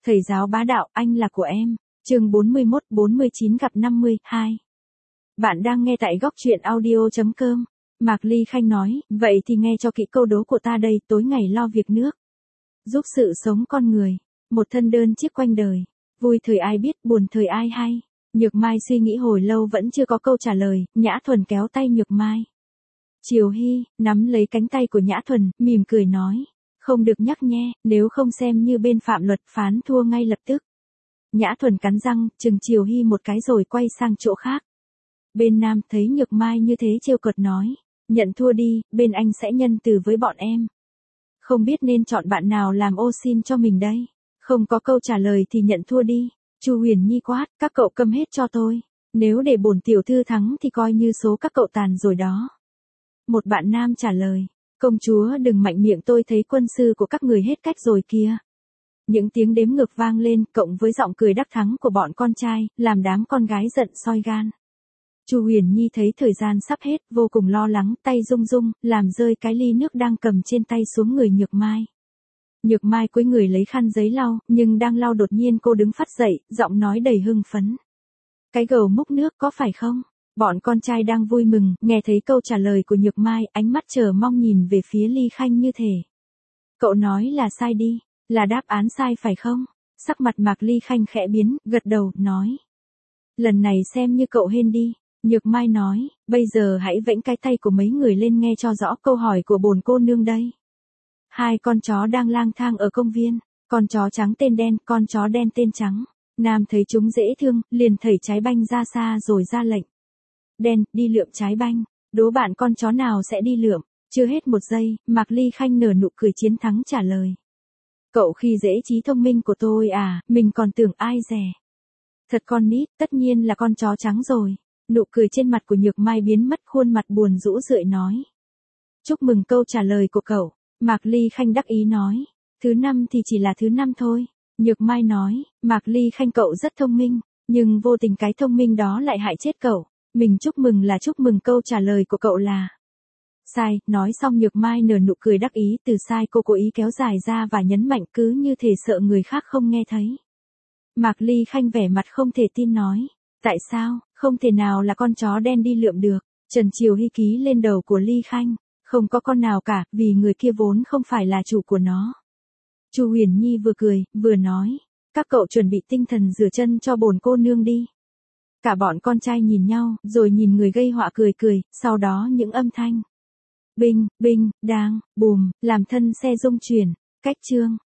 Thầy giáo bá đạo, anh là của em. Chương 41-49 gặp 50, 2. Bạn đang nghe tại góc truyện audio.com. Mạc Ly Khanh nói, vậy thì nghe cho kỹ câu đố của ta đây, tối ngày lo việc nước. Giúp sự sống con người. Một thân đơn chiếc quanh đời. Vui thời ai biết, buồn thời ai hay. Nhược Mai suy nghĩ hồi lâu vẫn chưa có câu trả lời, Nhã Thuần kéo tay Nhược Mai. Triều Hy, nắm lấy cánh tay của Nhã Thuần, mỉm cười nói. Không được nhắc nhe, nếu không xem như bên phạm luật phán thua ngay lập tức. Nhã Thuần cắn răng, chừng Triều Hy một cái rồi quay sang chỗ khác. Bên nam thấy Nhược Mai như thế trêu cợt nói. Nhận thua đi, bên anh sẽ nhân từ với bọn em. Không biết nên chọn bạn nào làm ô xin cho mình đây. Không có câu trả lời thì nhận thua đi. Chu Huyền Nhi quát, các cậu câm hết cho tôi. Nếu để bổn tiểu thư thắng thì coi như số các cậu tàn rồi đó. Một bạn nam trả lời. Công chúa đừng mạnh miệng, tôi thấy quân sư của các người hết cách rồi kìa. Những tiếng đếm ngược vang lên, cộng với giọng cười đắc thắng của bọn con trai, làm đám con gái giận soi gan. Chu Huyền Nhi thấy thời gian sắp hết, vô cùng lo lắng, tay rung rung, làm rơi cái ly nước đang cầm trên tay xuống người Nhược Mai. Nhược Mai cúi người lấy khăn giấy lau, nhưng đang lau đột nhiên cô đứng phắt dậy, giọng nói đầy hưng phấn. Cái gầu múc nước có phải không? Bọn con trai đang vui mừng, nghe thấy câu trả lời của Nhược Mai, ánh mắt chờ mong nhìn về phía Ly Khanh như thể. Cậu nói là sai đi, là đáp án sai phải không? Sắc mặt Mạc Ly Khanh khẽ biến, gật đầu, nói. Lần này xem như cậu hên đi. Nhược Mai nói, bây giờ hãy vẫy cái tay của mấy người lên nghe cho rõ câu hỏi của bổn cô nương đây. Hai con chó đang lang thang ở công viên, con chó trắng tên đen, con chó đen tên trắng. Nam thấy chúng dễ thương, liền thảy trái banh ra xa rồi ra lệnh. Đen, đi lượm trái banh, đố bạn con chó nào sẽ đi lượm. Chưa hết một giây, Mạc Ly Khanh nở nụ cười chiến thắng trả lời. Cậu khi dễ trí thông minh của tôi à, mình còn tưởng ai rẻ. Thật con nít, tất nhiên là con chó trắng rồi. Nụ cười trên mặt của Nhược Mai biến mất, khuôn mặt buồn rũ rượi nói. Chúc mừng câu trả lời của cậu. Mạc Ly Khanh đắc ý nói. Thứ 5 thì chỉ là thứ 5 thôi. Nhược Mai nói, Mạc Ly Khanh cậu rất thông minh, nhưng vô tình cái thông minh đó lại hại chết cậu. Mình chúc mừng là chúc mừng câu trả lời của cậu là sai. Nói xong Nhược Mai nở nụ cười đắc ý, từ sai cô cố ý kéo dài ra và nhấn mạnh cứ như thể sợ người khác không nghe thấy. Mạc Ly Khanh vẻ mặt không thể tin nói. Tại sao, không thể nào là con chó đen đi lượm được. Trần Triều Hy ký lên đầu của Ly Khanh. Không có con nào cả, vì người kia vốn không phải là chủ của nó. Chu Huyền Nhi vừa cười, vừa nói. Các cậu chuẩn bị tinh thần rửa chân cho bổn cô nương đi. Cả bọn con trai nhìn nhau, rồi nhìn người gây họa cười cười, sau đó những âm thanh. Binh, binh, đang, bùm, làm thân xe rung chuyển. Cách chương.